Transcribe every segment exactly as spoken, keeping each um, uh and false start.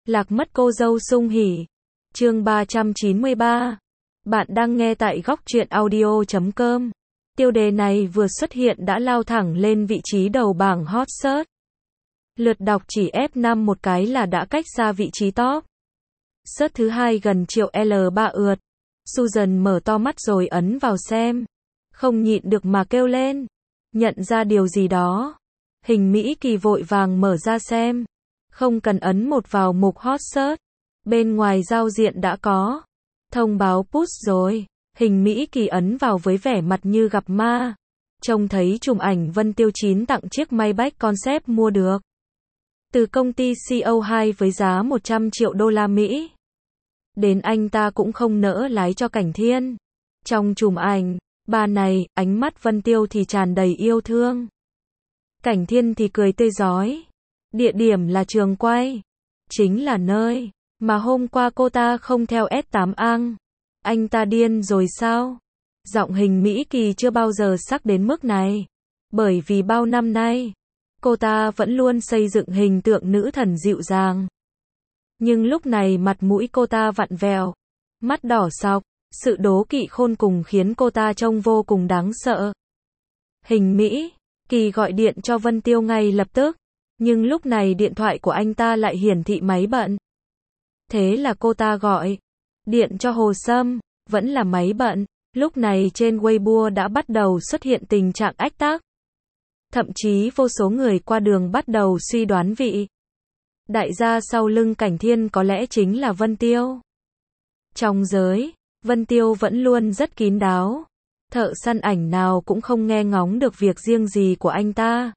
Lạc mất cô dâu sung hỉ. Chương ba trăm chín mươi ba. Bạn đang nghe tại góc truyện audio chấm com. Tiêu đề này vừa xuất hiện đã lao thẳng lên vị trí đầu bảng hot search. Lượt đọc chỉ ép năm một cái là đã cách xa vị trí top. Search thứ hai gần triệu L ba ượt. Susan mở to mắt rồi ấn vào xem. Không nhịn được mà kêu lên. Nhận ra điều gì đó. Hình Mỹ Kỳ vội vàng mở ra xem. Không cần ấn một vào mục hot search. Bên ngoài giao diện đã có thông báo push rồi. Hình Mỹ Kỳ ấn vào với vẻ mặt như gặp ma. Trông thấy chùm ảnh Vân Tiêu chín tặng chiếc Maybach Concept mua được từ công ty xê o hai với giá một trăm triệu đô la Mỹ. Đến anh ta cũng không nỡ lái cho Cảnh Thiên. Trong chùm ảnh, bà này, ánh mắt Vân Tiêu thì tràn đầy yêu thương. Cảnh Thiên thì cười tươi rói. Địa điểm là trường quay. Chính là nơi mà hôm qua cô ta không theo S tám Ang. Anh ta điên rồi sao? Giọng Hình Mỹ Kỳ chưa bao giờ sắc đến mức này. Bởi vì bao năm nay, cô ta vẫn luôn xây dựng hình tượng nữ thần dịu dàng. Nhưng lúc này mặt mũi cô ta vặn vẹo, mắt đỏ sọc, sự đố kỵ khôn cùng khiến cô ta trông vô cùng đáng sợ. Hình Mỹ Kỳ gọi điện cho Vân Tiêu ngay lập tức, nhưng lúc này điện thoại của anh ta lại hiển thị máy bận. Thế là cô ta gọi điện cho Hồ Sâm, vẫn là máy bận. Lúc này trên Weibo đã bắt đầu xuất hiện tình trạng ách tắc. Thậm chí vô số người qua đường bắt đầu suy đoán vị đại gia sau lưng Cảnh Thiên có lẽ chính là Vân Tiêu. Trong giới, Vân Tiêu vẫn luôn rất kín đáo. Thợ săn ảnh nào cũng không nghe ngóng được việc riêng gì của anh ta.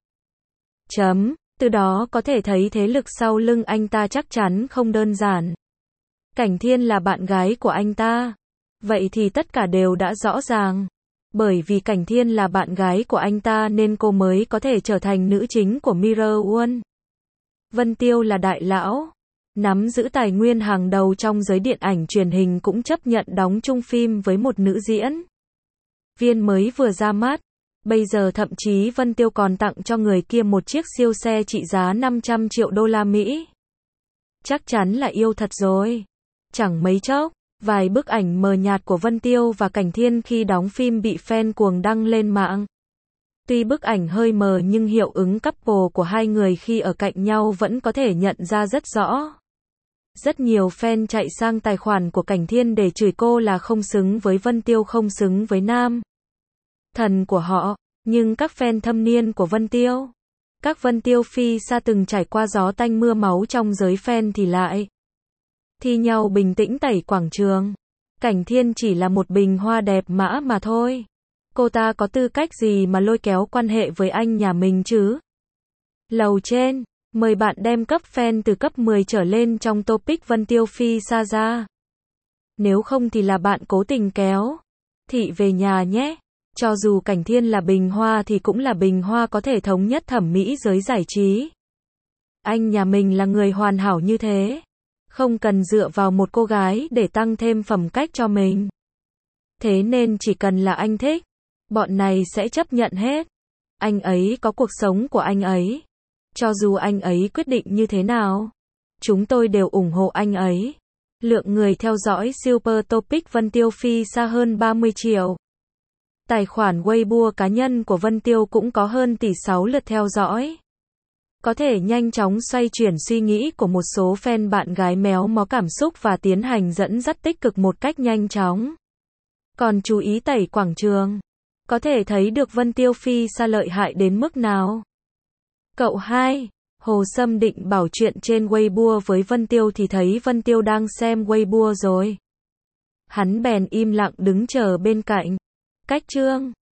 Chấm, từ đó có thể thấy thế lực sau lưng anh ta chắc chắn không đơn giản. Cảnh Thiên là bạn gái của anh ta. Vậy thì tất cả đều đã rõ ràng. Bởi vì Cảnh Thiên là bạn gái của anh ta nên cô mới có thể trở thành nữ chính của Mirror One. Vân Tiêu là đại lão, nắm giữ tài nguyên hàng đầu trong giới điện ảnh truyền hình cũng chấp nhận đóng chung phim với một nữ diễn viên mới vừa ra mắt. Bây giờ thậm chí Vân Tiêu còn tặng cho người kia một chiếc siêu xe trị giá năm trăm triệu đô la Mỹ. Chắc chắn là yêu thật rồi. Chẳng mấy chốc, vài bức ảnh mờ nhạt của Vân Tiêu và Cảnh Thiên khi đóng phim bị fan cuồng đăng lên mạng. Tuy bức ảnh hơi mờ nhưng hiệu ứng couple của hai người khi ở cạnh nhau vẫn có thể nhận ra rất rõ. Rất nhiều fan chạy sang tài khoản của Cảnh Thiên để chửi cô là không xứng với Vân Tiêu, không xứng với nam thần của họ. Nhưng các fan thâm niên của Vân Tiêu, các Vân Tiêu phi xa từng trải qua gió tanh mưa máu trong giới fan thì lại thi nhau bình tĩnh tẩy quảng trường. Cảnh Thiên chỉ là một bình hoa đẹp mã mà thôi. Cô ta có tư cách gì mà lôi kéo quan hệ với anh nhà mình chứ? Lầu trên, mời bạn đem cấp fan từ cấp mười trở lên trong topic Vân Tiêu phi xa ra. Nếu không thì là bạn cố tình kéo thị về nhà nhé. Cho dù Cảnh Thiên là bình hoa thì cũng là bình hoa có thể thống nhất thẩm mỹ giới giải trí. Anh nhà mình là người hoàn hảo như thế. Không cần dựa vào một cô gái để tăng thêm phẩm cách cho mình. Thế nên chỉ cần là anh thích, bọn này sẽ chấp nhận hết. Anh ấy có cuộc sống của anh ấy. Cho dù anh ấy quyết định như thế nào, chúng tôi đều ủng hộ anh ấy. Lượng người theo dõi Super Topic Vân Tiêu phi xa hơn ba mươi triệu. Tài khoản Weibo cá nhân của Vân Tiêu cũng có hơn tỷ sáu lượt theo dõi. Có thể nhanh chóng xoay chuyển suy nghĩ của một số fan bạn gái méo mó cảm xúc và tiến hành dẫn dắt tích cực một cách nhanh chóng. Còn chú ý tẩy quảng trường, có thể thấy được Vân Tiêu phi xa lợi hại đến mức nào. Cậu hai, Hồ Sâm định bảo chuyện trên Weibo với Vân Tiêu thì thấy Vân Tiêu đang xem Weibo rồi. Hắn bèn im lặng đứng chờ bên cạnh. Cách chương